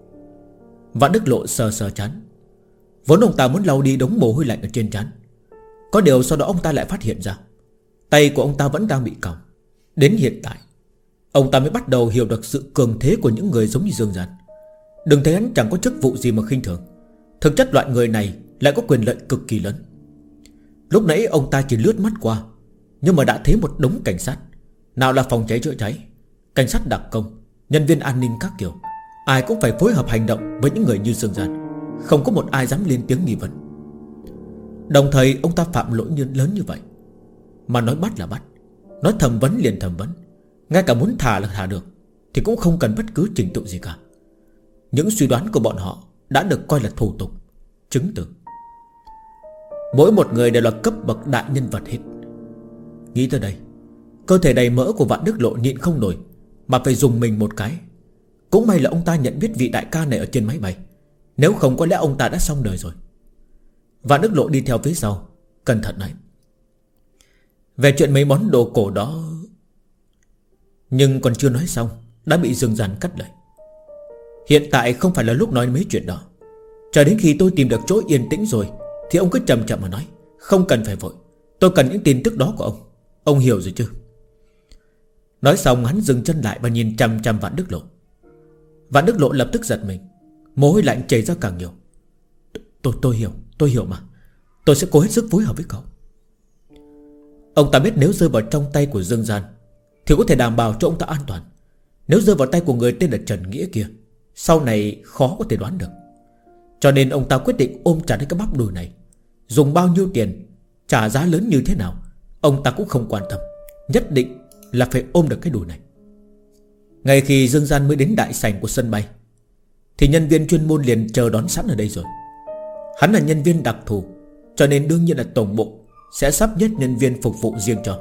Vạn Đức Lộ sờ trán. Vốn ông ta muốn lau đi đống mồ hôi lạnh ở trên trán. Có điều sau đó ông ta lại phát hiện ra tay của ông ta vẫn đang bị còng. Đến hiện tại ông ta mới bắt đầu hiểu được sự cường thế của những người giống như Dương Giàn. Đừng thấy hắn chẳng có chức vụ gì mà khinh thường. Thực chất loại người này lại có quyền lợi cực kỳ lớn. Lúc nãy ông ta chỉ lướt mắt qua, nhưng mà đã thấy một đống cảnh sát. Nào là phòng cháy chữa cháy, cảnh sát đặc công, nhân viên an ninh các kiểu. Ai cũng phải phối hợp hành động với những người như Dương Giàn. Không có một ai dám lên tiếng nghi vấn. Đồng thời ông ta phạm lỗi lớn như vậy mà nói bắt là bắt, nói thẩm vấn liền thẩm vấn. Ngay cả muốn thả là thả được thì cũng không cần bất cứ trình tự gì cả. Những suy đoán của bọn họ đã được coi là thủ tục, chứng từ. Mỗi một người đều là cấp bậc đại nhân vật hết. Nghĩ tới đây, cơ thể đầy mỡ của Vạn Đức Lộ nhịn không nổi mà phải dùng mình một cái. Cũng may là ông ta nhận biết vị đại ca này ở trên máy bay. Nếu không có lẽ ông ta đã xong đời rồi. Vạn Đức Lộ đi theo phía sau, cẩn thận nói: Về chuyện mấy món đồ cổ đó. Nhưng còn chưa nói xong đã bị Dương Giàn cắt lời: Hiện tại không phải là lúc nói mấy chuyện đó. Chờ đến khi tôi tìm được chỗ yên tĩnh rồi thì ông cứ chậm chậm mà nói. Không cần phải vội. Tôi cần những tin tức đó của ông. Ông hiểu rồi chứ? Nói xong hắn dừng chân lại và nhìn chằm chằm Vạn Đức Lộ. Vạn Đức Lộ lập tức giật mình, mồ hôi lạnh chảy ra càng nhiều. Tôi hiểu mà. Tôi sẽ cố hết sức phối hợp với cậu. Ông ta biết nếu rơi vào trong tay của Dương Giàn thì có thể đảm bảo cho ông ta an toàn. Nếu rơi vào tay của người tên là Trần Nghĩa kia, sau này khó có thể đoán được. Cho nên ông ta quyết định ôm chặt cái bắp đùi này. Dùng bao nhiêu tiền, trả giá lớn như thế nào, ông ta cũng không quan tâm. Nhất định là phải ôm được cái đùi này. Ngay khi Dương Gian mới đến đại sảnh của sân bay thì nhân viên chuyên môn liền chờ đón sẵn ở đây rồi. Hắn là nhân viên đặc thù, cho nên đương nhiên là tổng bộ sẽ sắp xếp nhân viên phục vụ riêng cho.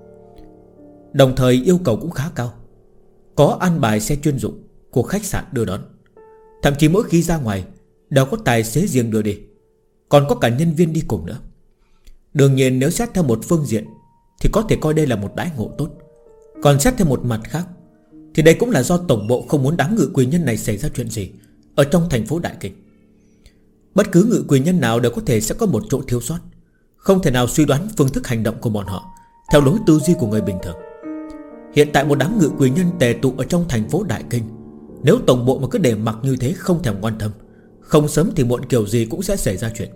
Đồng thời yêu cầu cũng khá cao. Có an bài xe chuyên dụng của khách sạn đưa đón. Thậm chí mỗi khi ra ngoài đều có tài xế riêng đưa đi. Còn có cả nhân viên đi cùng nữa. Đương nhiên nếu xét theo một phương diện thì có thể coi đây là một đãi ngộ tốt. Còn xét theo một mặt khác thì đây cũng là do tổng bộ không muốn đám ngự quyền nhân này xảy ra chuyện gì ở trong thành phố Đại Kinh. Bất cứ ngự quyền nhân nào đều có thể sẽ có một chỗ thiếu sót. Không thể nào suy đoán phương thức hành động của bọn họ theo lối tư duy của người bình thường. Hiện tại một đám ngự quyền nhân tề tụ ở trong thành phố Đại Kinh. Nếu tổng bộ mà cứ để mặc như thế không thèm quan tâm, không sớm thì muộn kiểu gì cũng sẽ xảy ra chuyện.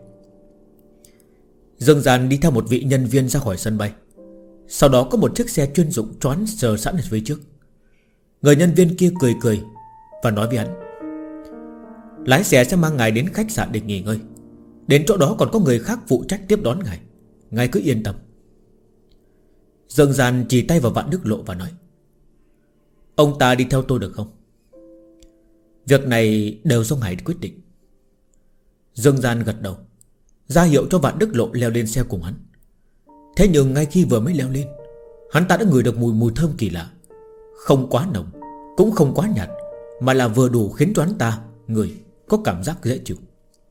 Dương Giàn đi theo một vị nhân viên ra khỏi sân bay. Sau đó có một chiếc xe chuyên dụng choán chờ sẵn ở phía trước. Người nhân viên kia cười và nói với hắn: Lái xe sẽ mang ngài đến khách sạn để nghỉ ngơi. Đến chỗ đó còn có người khác phụ trách tiếp đón ngài. Ngài cứ yên tâm. Dương Giàn chỉ tay vào Vạn Đức Lộ và nói: Ông ta đi theo tôi được không? Việc này đều do ngài quyết định. Dương Giàn gật đầu, ra hiệu cho Vạn Đức Lộ leo lên xe cùng hắn. Thế nhưng ngay khi vừa mới leo lên, hắn ta đã ngửi được mùi thơm kỳ lạ. Không quá nồng, cũng không quá nhạt, mà là vừa đủ khiến cho hắn ta người có cảm giác dễ chịu.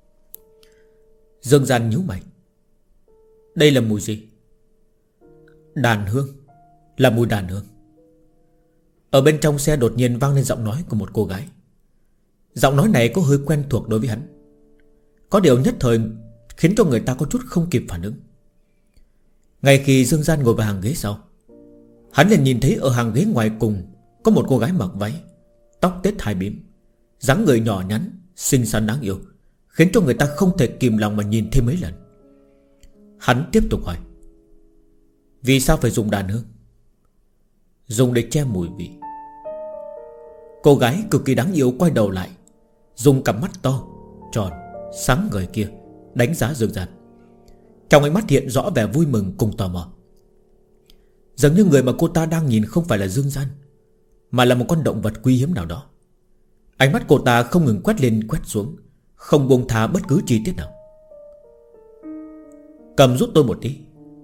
Dương Giàn nhíu mày. Đây là mùi gì? Đàn hương. Là mùi đàn hương. Ở bên trong xe đột nhiên vang lên giọng nói của một cô gái. Giọng nói này có hơi quen thuộc đối với hắn. Có điều nhất thời khiến cho người ta có chút không kịp phản ứng. Ngay khi Dương Gian ngồi vào hàng ghế sau, hắn liền nhìn thấy ở hàng ghế ngoài cùng có một cô gái mặc váy, tóc tết hai bím, dáng người nhỏ nhắn, xinh xắn đáng yêu, khiến cho người ta không thể kìm lòng mà nhìn thêm mấy lần. Hắn tiếp tục hỏi: Vì sao phải dùng đàn hương? Dùng để che mùi vị. Cô gái cực kỳ đáng yêu quay đầu lại, dùng cặp mắt to, tròn, sáng ngời kia đánh giá Dương Gian. Trong ánh mắt hiện rõ vẻ vui mừng cùng tò mò. Dường như người mà cô ta đang nhìn không phải là Dương Gian, mà là một con động vật quý hiếm nào đó. Ánh mắt cô ta không ngừng quét lên quét xuống, không buông tha bất cứ chi tiết nào. Cầm giúp tôi một tí.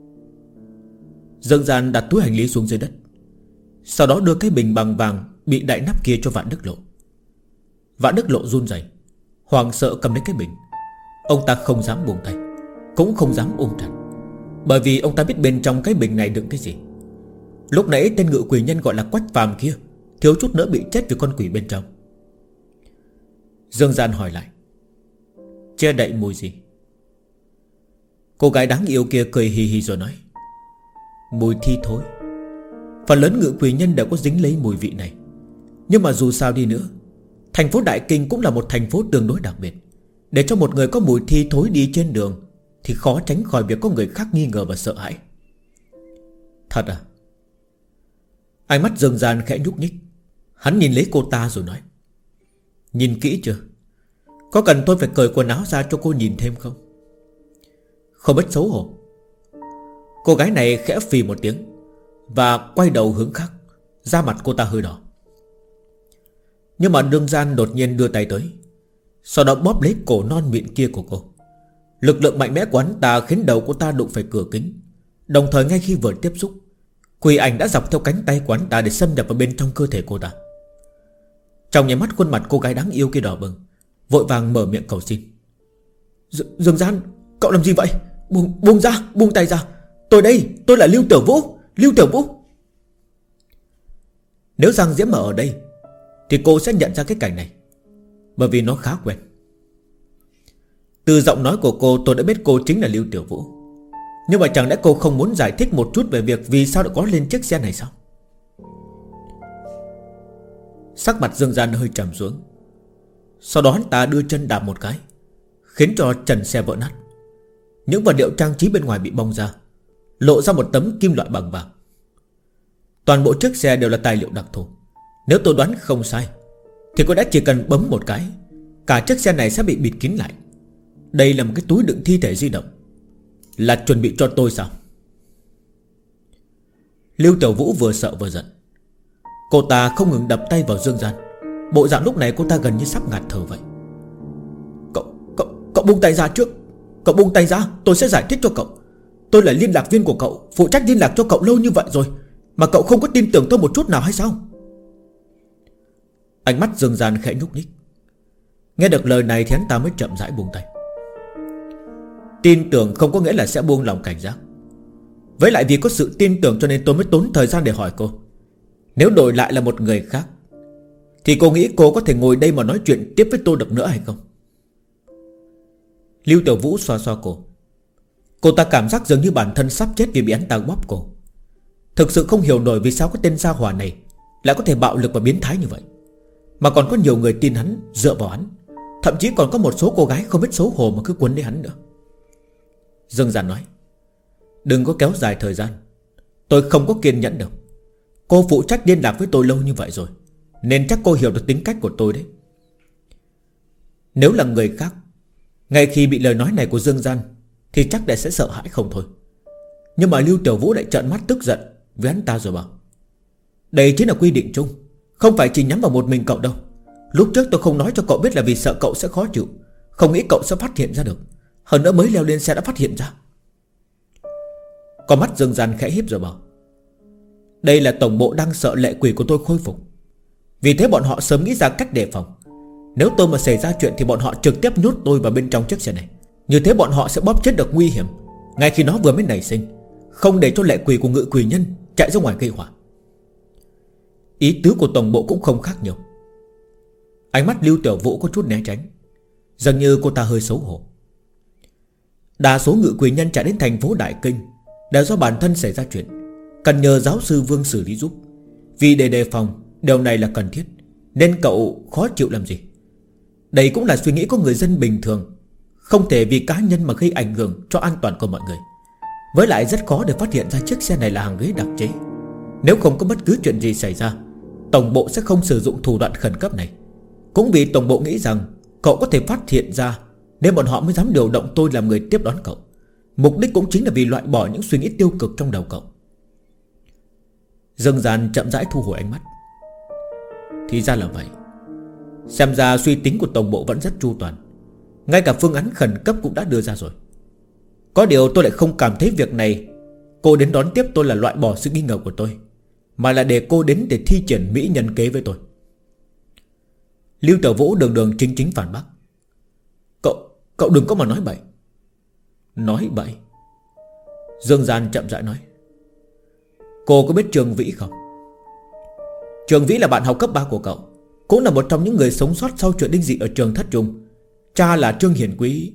Dương Gian đặt túi hành lý xuống dưới đất, sau đó đưa cái bình bằng vàng bị đậy nắp kia cho Vạn Đức Lộ. Vạn Đức Lộ run rẩy, hoảng sợ cầm lấy cái bình. Ông ta không dám buông tay, cũng không dám ôm chặt, bởi vì ông ta biết bên trong cái bình này đựng cái gì. Lúc nãy tên ngự quỷ nhân gọi là Quách Phàm kia thiếu chút nữa bị chết vì con quỷ bên trong. Dương Gian hỏi lại: che đậy mùi gì? Cô gái đáng yêu kia cười hì hì rồi nói: mùi thi thối. Phần lớn ngự quỷ nhân đều có dính lấy mùi vị này. Nhưng mà dù sao đi nữa, thành phố Đại Kinh cũng là một thành phố tương đối đặc biệt. Để cho một người có mùi thi thối đi trên đường thì khó tránh khỏi việc có người khác nghi ngờ và sợ hãi. Thật à? Ánh mắt Dương Gian khẽ nhúc nhích. Hắn nhìn lấy cô ta rồi nói: nhìn kỹ chưa? Có cần tôi phải cởi quần áo ra cho cô nhìn thêm không? Không biết xấu hổ. Cô gái này khẽ phì một tiếng và quay đầu hướng khác. Da mặt cô ta hơi đỏ. Nhưng mà Dương Gian đột nhiên đưa tay tới, sau đó bóp lấy cổ non mịn kia của cô. Lực lượng mạnh mẽ của hắn ta khiến đầu cô ta đụng phải cửa kính. Đồng thời ngay khi vừa tiếp xúc, quỷ ảnh đã dọc theo cánh tay của hắn ta để xâm nhập vào bên trong cơ thể cô ta. Trong nháy mắt khuôn mặt cô gái đáng yêu kia đỏ bừng, vội vàng mở miệng cầu xin: Dương Gian, cậu làm gì vậy? Buông ra, buông tay ra. Tôi đây, tôi là Lưu Tiểu Vũ. Lưu Tiểu Vũ. Nếu Giang Diễm ở đây thì cô sẽ nhận ra cái cảnh này, bởi vì nó khá quen. Từ giọng nói của cô tôi đã biết cô chính là Lưu Tiểu Vũ. Nhưng mà chẳng lẽ cô không muốn giải thích một chút về việc vì sao đã có lên chiếc xe này sao? Sắc mặt Dương Gian hơi trầm xuống. Sau đó hắn ta đưa chân đạp một cái, khiến cho trần xe vỡ nát. Những vật liệu trang trí bên ngoài bị bong ra, lộ ra một tấm kim loại bằng vàng. Toàn bộ chiếc xe đều là tài liệu đặc thù. Nếu tôi đoán không sai thì cô đã chỉ cần bấm một cái, cả chiếc xe này sẽ bị bịt kín lại. Đây là một cái túi đựng thi thể di động. Là chuẩn bị cho tôi sao? Lưu Tiểu Vũ vừa sợ vừa giận. Cô ta không ngừng đập tay vào Dương Gian. Bộ dạng lúc này cô ta gần như sắp ngạt thở vậy. Cậu buông tay ra trước. Cậu buông tay ra, tôi sẽ giải thích cho cậu. Tôi là liên lạc viên của cậu, phụ trách liên lạc cho cậu lâu như vậy rồi, mà cậu không có tin tưởng tôi một chút nào hay sao? Ánh mắt Dương Gian khẽ nhúc nhích. Nghe được lời này thì hắn ta mới chậm rãi buông tay. Tin tưởng không có nghĩa là sẽ buông lòng cảnh giác. Với lại vì có sự tin tưởng cho nên tôi mới tốn thời gian để hỏi cô. Nếu đổi lại là một người khác thì cô nghĩ cô có thể ngồi đây mà nói chuyện tiếp với tôi được nữa hay không? Lưu Tiểu Vũ xoa xoa cổ. Cô ta cảm giác dường như bản thân sắp chết vì bị hắn ta bóp cổ. Thực sự không hiểu nổi vì sao cái tên gia hỏa này lại có thể bạo lực và biến thái như vậy, mà còn có nhiều người tin hắn, dựa vào hắn. Thậm chí còn có một số cô gái không biết xấu hổ mà cứ quấn lấy hắn nữa. Dương Gian nói: đừng có kéo dài thời gian, tôi không có kiên nhẫn đâu. Cô phụ trách liên lạc với tôi lâu như vậy rồi, nên chắc cô hiểu được tính cách của tôi đấy. Nếu là người khác, ngay khi bị lời nói này của Dương Gian thì chắc đã sẽ sợ hãi không thôi. Nhưng mà Lưu Tiểu Vũ lại trợn mắt tức giận với hắn ta rồi bảo: đây chính là quy định chung, không phải chỉ nhắm vào một mình cậu đâu. Lúc trước tôi không nói cho cậu biết là vì sợ cậu sẽ khó chịu, không nghĩ cậu sẽ phát hiện ra được. Hơn nữa mới leo lên xe đã phát hiện ra. Con mắt Dương Gian khẽ híp rồi bảo: đây là tổng bộ đang sợ lệ quỷ của tôi khôi phục, vì thế bọn họ sớm nghĩ ra cách đề phòng. Nếu tôi mà xảy ra chuyện thì bọn họ trực tiếp nhốt tôi vào bên trong chiếc xe này. Như thế bọn họ sẽ bóp chết được nguy hiểm ngay khi nó vừa mới nảy sinh, không để cho lệ quỷ của ngự quỷ nhân chạy ra ngoài gây họa. Ý tứ của tổng bộ cũng không khác nhiều. Ánh mắt Lưu Tiểu Vũ có chút né tránh, dường như cô ta hơi xấu hổ. Đa số ngự quỷ nhân chạy đến thành phố Đại Kinh đều do bản thân xảy ra chuyện, cần nhờ giáo sư Vương xử lý giúp. Vì để đề phòng, điều này là cần thiết, nên cậu khó chịu làm gì. Đây cũng là suy nghĩ của người dân bình thường, không thể vì cá nhân mà gây ảnh hưởng cho an toàn của mọi người. Với lại rất khó để phát hiện ra chiếc xe này là hàng ghế đặc chế. Nếu không có bất cứ chuyện gì xảy ra, tổng bộ sẽ không sử dụng thủ đoạn khẩn cấp này. Cũng vì tổng bộ nghĩ rằng cậu có thể phát hiện ra, nên bọn họ mới dám điều động tôi làm người tiếp đón cậu. Mục đích cũng chính là vì loại bỏ những suy nghĩ tiêu cực trong đầu cậu. Dương Gian chậm rãi thu hồi ánh mắt. Thì ra là vậy. Xem ra suy tính của tổng bộ vẫn rất chu toàn. Ngay cả phương án khẩn cấp cũng đã đưa ra rồi. Có điều tôi lại không cảm thấy việc này cô đến đón tiếp tôi là loại bỏ sự nghi ngờ của tôi, mà là để cô đến để thi triển mỹ nhân kế với tôi. Lưu Tiểu Vũ đường đường chính chính phản bác. Cậu đừng có mà nói bậy. Nói bậy? Dương Gian chậm rãi nói. Cô có biết Trương Vĩ không? Trương Vĩ là bạn học cấp 3 của cậu, cũng là một trong những người sống sót sau chuyện đinh dị ở trường Thất Trung. Cha là Trương Hiển Quý.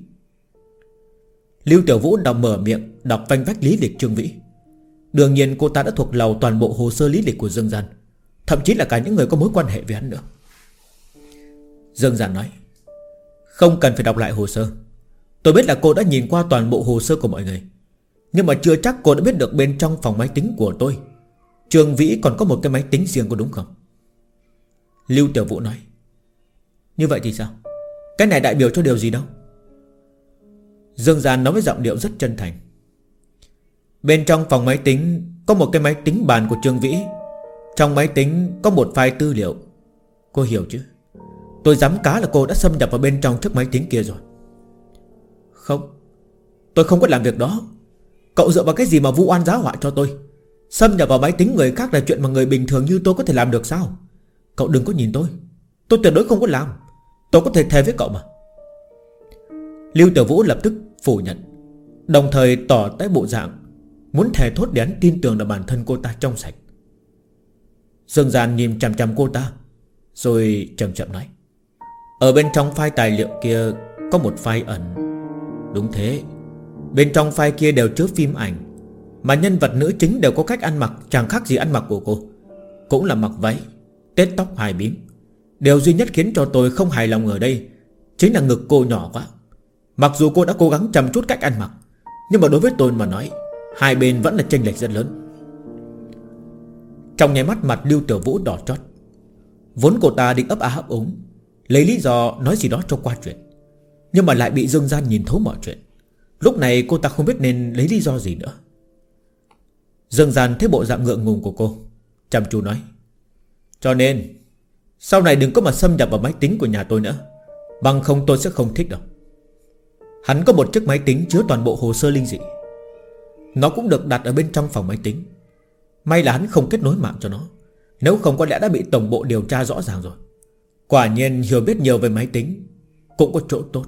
Lưu Tiểu Vũ đọc mở miệng đọc vanh vách lý lịch Trương Vĩ. Đương nhiên cô ta đã thuộc lầu toàn bộ hồ sơ lý lịch của Dương Gian, thậm chí là cả những người có mối quan hệ với hắn nữa. Dương Gian nói. Không cần phải đọc lại hồ sơ. Tôi biết là cô đã nhìn qua toàn bộ hồ sơ của mọi người, nhưng mà chưa chắc cô đã biết được bên trong phòng máy tính của tôi Trương Vĩ còn có một cái máy tính riêng, có đúng không? Lưu Tiểu Vũ nói. Như vậy thì sao? Cái này đại biểu cho điều gì đâu? Dương Gian nói với giọng điệu rất chân thành. Bên trong phòng máy tính có một cái máy tính bàn của Trương Vĩ. Trong máy tính có một file tư liệu. Cô hiểu chứ? Tôi dám cá là cô đã xâm nhập vào bên trong chiếc máy tính kia rồi. Không, tôi không có làm việc đó. Cậu dựa vào cái gì mà vu oan giá họa cho tôi? Xâm nhập vào máy tính người khác là chuyện mà người bình thường như tôi có thể làm được sao? Cậu đừng có nhìn tôi tuyệt đối không có làm. Tôi có thể thề với cậu mà. Lưu Tiểu Vũ lập tức phủ nhận, đồng thời tỏ tới bộ dạng muốn thề thốt để hắn tin tưởng là bản thân cô ta trong sạch. Dương Gian nhìn chằm chằm cô ta, rồi chậm chậm nói. Ở bên trong file tài liệu kia có một file ẩn. Đúng thế. Bên trong file kia đều chứa phim ảnh, mà nhân vật nữ chính đều có cách ăn mặc chẳng khác gì ăn mặc của cô. Cũng là mặc váy, tết tóc hai bím. Điều duy nhất khiến cho tôi không hài lòng ở đây chính là ngực cô nhỏ quá. Mặc dù cô đã cố gắng chăm chút cách ăn mặc, nhưng mà đối với tôi mà nói, hai bên vẫn là chênh lệch rất lớn. Trong nháy mắt mặt Lưu Tiểu Vũ đỏ chót. Vốn cô ta định ấp á ấp úng, lấy lý do nói gì đó cho qua chuyện, nhưng mà lại bị Dương Gian nhìn thấu mọi chuyện. Lúc này cô ta không biết nên lấy lý do gì nữa. Dương Gian thấy bộ dạng ngượng ngùng của cô, chăm chú nói. Cho nên sau này đừng có mà xâm nhập vào máy tính của nhà tôi nữa, bằng không tôi sẽ không thích đâu. Hắn có một chiếc máy tính chứa toàn bộ hồ sơ linh dị. Nó cũng được đặt ở bên trong phòng máy tính. May là hắn không kết nối mạng cho nó, nếu không có lẽ đã bị tổng bộ điều tra rõ ràng rồi. Quả nhiên hiểu biết nhiều về máy tính cũng có chỗ tốt.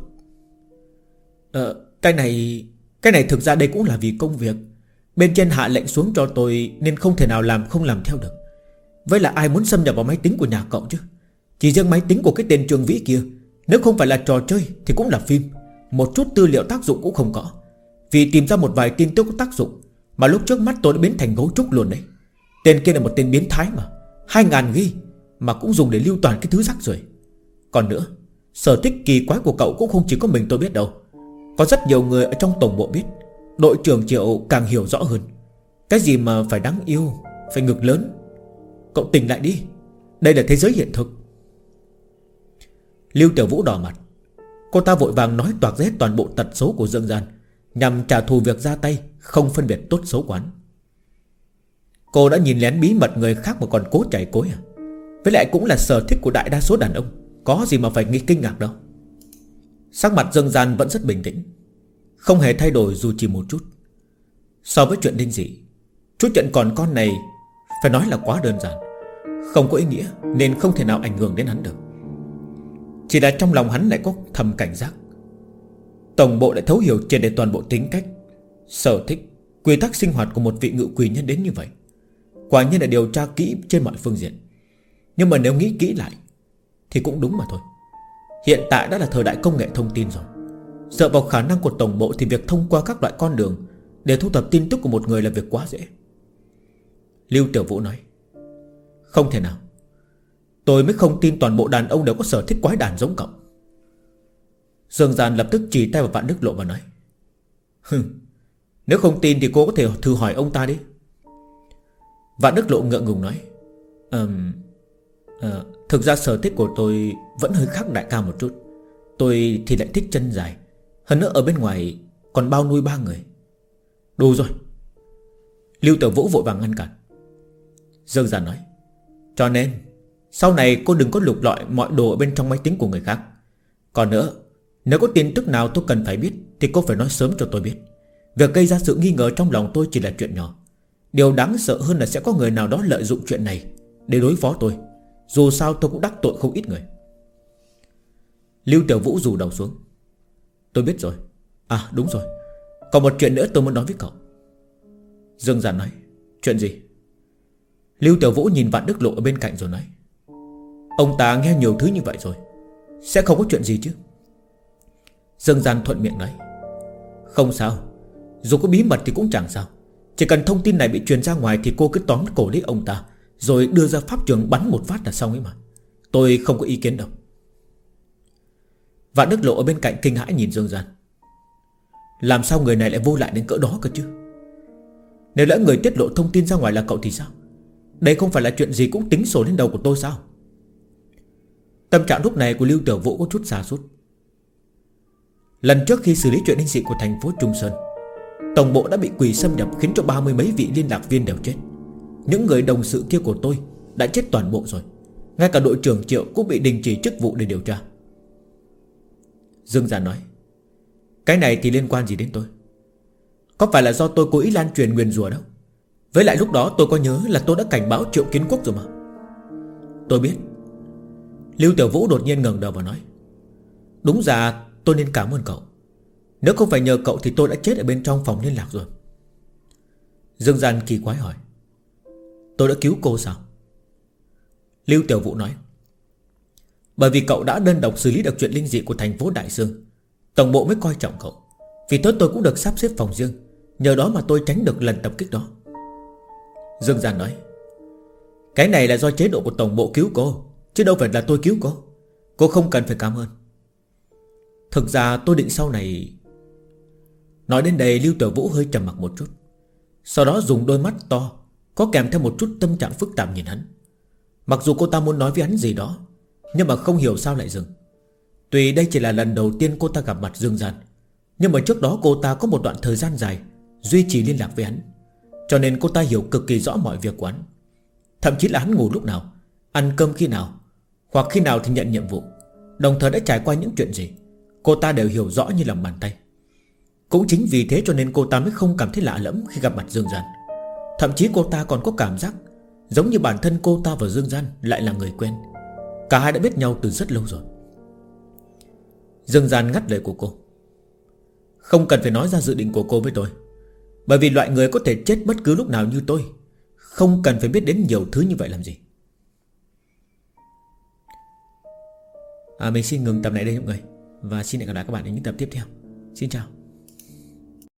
Cái này thực ra đây cũng là vì công việc. Bên trên hạ lệnh xuống cho tôi, nên không thể nào không làm theo được. Vậy là ai muốn xâm nhập vào máy tính của nhà cậu chứ? Chỉ riêng máy tính của cái tên Trương Vĩ kia, nếu không phải là trò chơi thì cũng là phim. Một chút tư liệu tác dụng cũng không có. Vì tìm ra một vài tin tức có tác dụng mà lúc trước mắt tôi đã biến thành gấu trúc luôn đấy. Tên kia là một tên biến thái mà, 2000 ghi mà cũng dùng để lưu toàn cái thứ rắc rưởi. Còn nữa, sở thích kỳ quái của cậu cũng không chỉ có mình tôi biết đâu. Có rất nhiều người ở trong tổng bộ biết. Đội trưởng Triệu càng hiểu rõ hơn. Cái gì mà phải đáng yêu, phải ngực lớn. Cậu tỉnh lại đi, đây là thế giới hiện thực. Lưu Tiểu Vũ đỏ mặt. Cô ta vội vàng nói toạc hết toàn bộ tật xấu của Dương Gian, nhằm trả thù việc ra tay không phân biệt tốt xấu quán. Cô đã nhìn lén bí mật người khác mà còn cố chảy cối à? Với lại cũng là sở thích của đại đa số đàn ông, có gì mà phải nghĩ kinh ngạc đâu. Sắc mặt Dương Gian vẫn rất bình tĩnh, không hề thay đổi dù chỉ một chút. So với chuyện đinh dị, chút chuyện còn con này phải nói là quá đơn giản, không có ý nghĩa, nên không thể nào ảnh hưởng đến hắn được. Chỉ là trong lòng hắn lại có thầm cảnh giác. Tổng bộ lại thấu hiểu triệt để toàn bộ tính cách, sở thích, quy tắc sinh hoạt của một vị ngự quỷ nhân đến như vậy. Quả nhiên là điều tra kỹ trên mọi phương diện. Nhưng mà nếu nghĩ kỹ lại thì cũng đúng mà thôi. Hiện tại đã là thời đại công nghệ thông tin rồi. Dựa vào khả năng của tổng bộ thì việc thông qua các loại con đường để thu thập tin tức của một người là việc quá dễ. Lưu Tiểu Vũ nói. Không thể nào. Tôi mới không tin toàn bộ đàn ông đều có sở thích quái đản giống cậu. Dương Gian lập tức chỉ tay vào Vạn Đức Lộ và nói. Nếu không tin thì cô có thể thử hỏi ông ta đi. Vạn Đức Lộ ngượng ngùng nói. Thực ra sở thích của tôi vẫn hơi khác đại ca một chút. Tôi thì lại thích chân dài. Hơn nữa ở bên ngoài còn bao nuôi 3 người. Đủ rồi. Lưu Tiểu Vũ vội vàng ngăn cản. Dương Giản nói: cho nên sau này cô đừng có lục lọi mọi đồ ở bên trong máy tính của người khác. Còn nữa, nếu có tin tức nào tôi cần phải biết thì cô phải nói sớm cho tôi biết. Việc gây ra sự nghi ngờ trong lòng tôi chỉ là chuyện nhỏ. Điều đáng sợ hơn là sẽ có người nào đó lợi dụng chuyện này để đối phó tôi. Dù sao tôi cũng đắc tội không ít người. Lưu Tiểu Vũ rủ đầu xuống. Tôi biết rồi. À đúng rồi, còn một chuyện nữa tôi muốn nói với cậu. Dương Giản nói: chuyện gì? Lưu Tiểu Vũ nhìn Vạn Đức Lộ ở bên cạnh rồi nói: ông ta nghe nhiều thứ như vậy rồi, sẽ không có chuyện gì chứ? Dương Giản thuận miệng nói: không sao. Dù có bí mật thì cũng chẳng sao. Chỉ cần thông tin này bị truyền ra ngoài thì cô cứ tóm cổ lấy ông ta, rồi đưa ra pháp trường bắn một phát là xong ấy mà. Tôi không có ý kiến đâu. Vạn Đức Lộ ở bên cạnh kinh hãi nhìn Dương Giản. Làm sao người này lại vô lại đến cỡ đó cơ chứ? Nếu lỡ người tiết lộ thông tin ra ngoài là cậu thì sao? Đây không phải là chuyện gì cũng tính sổ lên đầu của tôi sao? Tâm trạng lúc này của Lưu Tiểu Vũ có chút sa sút. Lần trước khi xử lý chuyện hình sự của thành phố Trung Sơn, tổng bộ đã bị quỷ xâm nhập, khiến cho 30 mấy vị liên lạc viên đều chết. Những người đồng sự kia của tôi đã chết toàn bộ rồi. Ngay cả đội trưởng Triệu cũng bị đình chỉ chức vụ để điều tra. Dương Giản nói: cái này thì liên quan gì đến tôi? Có phải là do tôi cố ý lan truyền nguyền rủa đâu. Với lại lúc đó tôi có nhớ là tôi đã cảnh báo Triệu Kiến Quốc rồi mà. Tôi biết. Lưu Tiểu Vũ đột nhiên ngẩng đầu và nói: đúng ra tôi nên cảm ơn cậu. Nếu không phải nhờ cậu thì tôi đã chết ở bên trong phòng liên lạc rồi. Dương Giản kỳ quái hỏi: tôi đã cứu cô sao? Lưu Tiểu Vũ nói: bởi vì cậu đã đơn độc xử lý được chuyện linh dị của thành phố Đại Dương, tổng bộ mới coi trọng cậu. Vì thế tôi cũng được sắp xếp phòng riêng, nhờ đó mà tôi tránh được lần tập kích đó. Dương Giản nói: cái này là do chế độ của tổng bộ cứu cô, chứ đâu phải là tôi cứu cô. Cô không cần phải cảm ơn. Thực ra tôi định sau này. Nói đến đây Lưu Tiểu Vũ hơi trầm mặc một chút, sau đó dùng đôi mắt to có kèm theo một chút tâm trạng phức tạp nhìn hắn. Mặc dù cô ta muốn nói với hắn gì đó, nhưng mà không hiểu sao lại dừng. Tuy đây chỉ là lần đầu tiên cô ta gặp mặt Dương Giản, nhưng mà trước đó cô ta có một đoạn thời gian dài duy trì liên lạc với hắn, cho nên cô ta hiểu cực kỳ rõ mọi việc của hắn. Thậm chí là hắn ngủ lúc nào, ăn cơm khi nào, hoặc khi nào thì nhận nhiệm vụ, đồng thời đã trải qua những chuyện gì, cô ta đều hiểu rõ như lòng bàn tay. Cũng chính vì thế cho nên cô ta mới không cảm thấy lạ lẫm khi gặp mặt Dương Giản. Thậm chí cô ta còn có cảm giác giống như bản thân cô ta và Dương Giản lại là người quen. Cả hai đã biết nhau từ rất lâu rồi. Dương Giản ngắt lời của cô: không cần phải nói ra dự định của cô với tôi, bởi vì loại người có thể chết bất cứ lúc nào như tôi không cần phải biết đến nhiều thứ như vậy làm gì. Mình xin ngừng tập này đây mọi người, và xin hẹn gặp lại các bạn ở những tập tiếp theo. Xin chào.